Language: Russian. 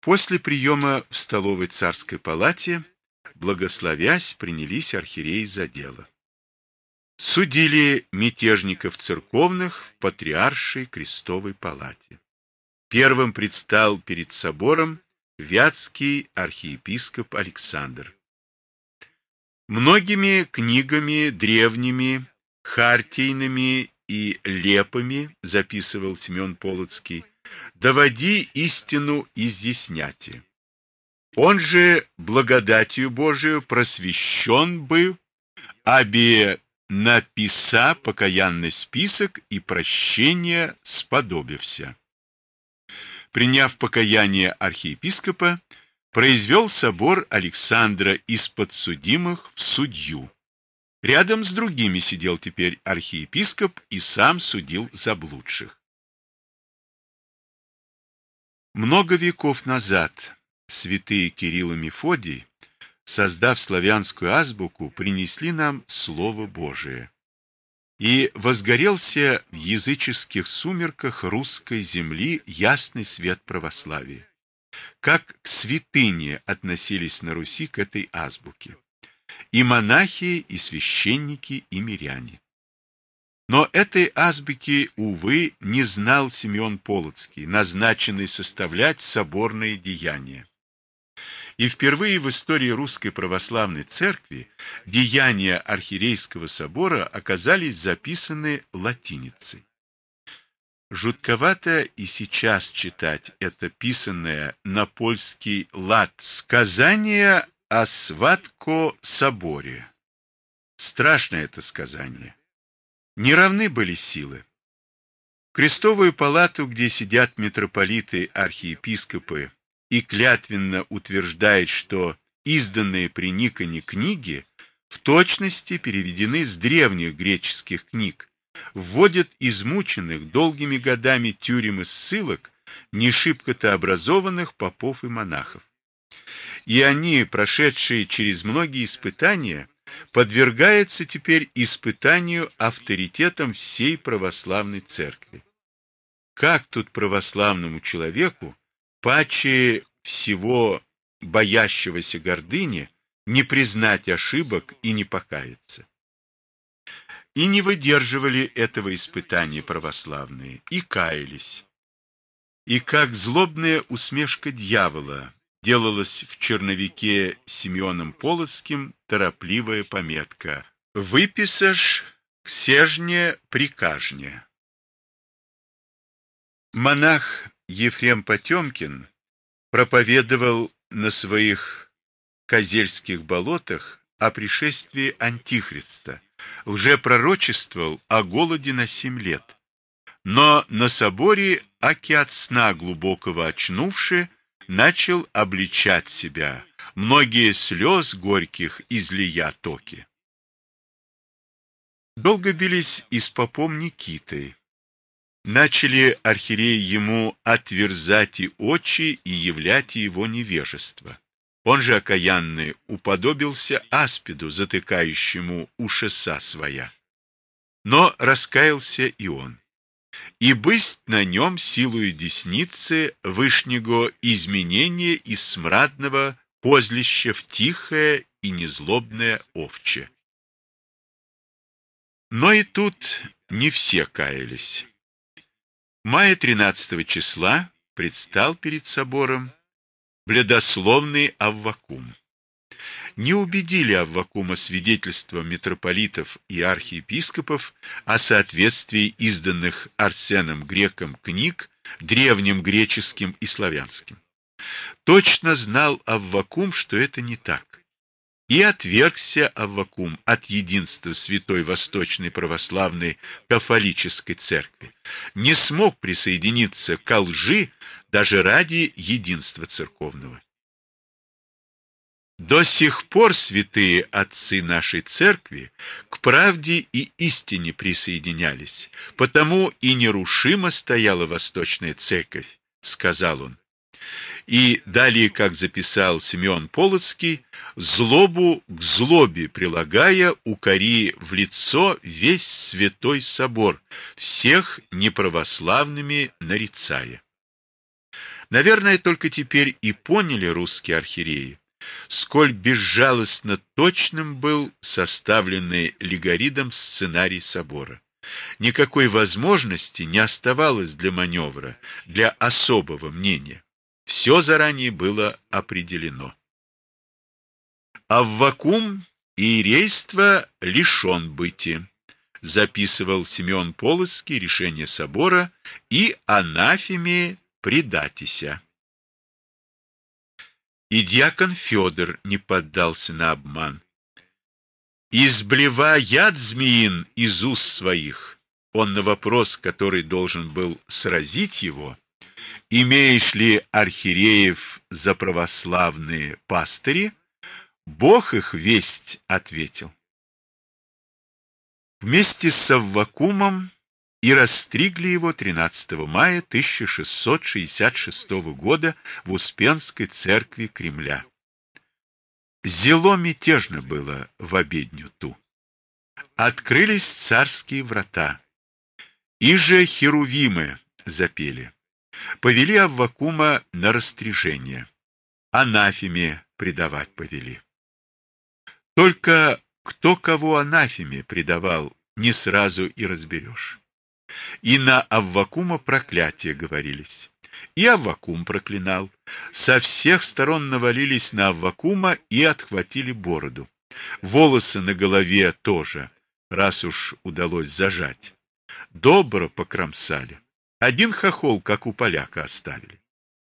После приема в столовой царской палате, благословясь, принялись архиереи за дело. Судили мятежников церковных в патриаршей крестовой палате. Первым предстал перед собором вятский архиепископ Александр. Многими книгами древними, хартийными и лепами, записывал Семен Полоцкий, доводи истину изъясняти. Он же благодатью Божию просвещен бы, аби написа покаянный список и прощение сподобився. Приняв покаяние архиепископа, произвел собор Александра из подсудимых в судью. Рядом с другими сидел теперь архиепископ и сам судил заблудших. Много веков назад святые Кирилл и Мефодий, создав славянскую азбуку, принесли нам Слово Божие. И возгорелся в языческих сумерках русской земли ясный свет православия. Как к святыне относились на Руси к этой азбуке и монахи, и священники, и миряне. Но этой азбуки, увы, не знал Симеон Полоцкий, назначенный составлять соборные деяния. И впервые в истории Русской Православной Церкви деяния архиерейского собора оказались записаны латиницей. Жутковато и сейчас читать это писанное на польский лад сказание о Сватко-соборе. Страшное это сказание. Не равны были силы. Крестовую палату, где сидят митрополиты, архиепископы, и клятвенно утверждает, что изданные при Никоне книги в точности переведены с древних греческих книг, вводят измученных долгими годами тюрем и ссылок не шибко-то образованных попов и монахов. И они, прошедшие через многие испытания, подвергаются теперь испытанию авторитетом всей православной церкви. Как тут православному человеку, паче всего боящегося гордыни, не признать ошибок и не покаяться? И не выдерживали этого испытания православные, и каялись. И как злобная усмешка дьявола делалась в черновике Симеоном Полоцким торопливая пометка: «Выписашь ксежне прикажне». Монах Ефрем Потемкин проповедовал на своих Козельских болотах о пришествии Антихриста, лжепророчествовал о голоде на 7 лет. Но на соборе, аки от сна глубокого очнувши, начал обличать себя, многие слез горьких излия токи. Долго бились и с попом Никитой. Начали архиереи ему отверзать и очи, и являть его невежество. Он же, окаянный, уподобился аспиду, затыкающему ушеса своя. Но раскаялся и он. И бысть на нем силою десницы вышнего изменения из смрадного позлища в тихое и незлобное овче. Но и тут не все каялись. Мая 13 числа предстал перед собором бледословный Аввакум. Не убедили Аввакума свидетельства митрополитов и архиепископов о соответствии изданных Арсеном Греком книг древним греческим и славянским. Точно знал Аввакум, что это не так. И отвергся Аввакум от единства Святой Восточной Православной Кафолической Церкви, не смог присоединиться ко лжи даже ради единства церковного. До сих пор святые отцы нашей церкви к правде и истине присоединялись, потому и нерушимо стояла Восточная Церковь, сказал он. И далее, как записал Симеон Полоцкий, злобу к злобе прилагая, укори в лицо весь Святой Собор, всех неправославными нарицая. Наверное, только теперь и поняли русские архиереи, сколь безжалостно точным был составленный Лигоридом сценарий собора. Никакой возможности не оставалось для маневра, для особого мнения. Все заранее было определено. Аввакум иерейства лишен быти, записывал Симеон Полоцкий решение собора, и анафеме предатися. И дьякон Федор не поддался на обман. Изблева яд змеин из уст своих, он на вопрос, который должен был сразить его, имеешь ли архиереев за православные пастыри, Бог их весть, ответил. Вместе с Аввакумом и расстригли его 13 мая 1666 года в Успенской церкви Кремля. Зело мятежно было в обедню ту. Открылись царские врата. И же херувимы запели. Повели Аввакума на растряжение. Анафеме предавать повели. Только кто кого анафеме предавал, не сразу и разберешь. И на Аввакума проклятия говорились. И Аввакум проклинал. Со всех сторон навалились на Аввакума и отхватили бороду. Волосы на голове тоже, раз уж удалось зажать. Добро покромсали. Один хохол, как у поляка, оставили.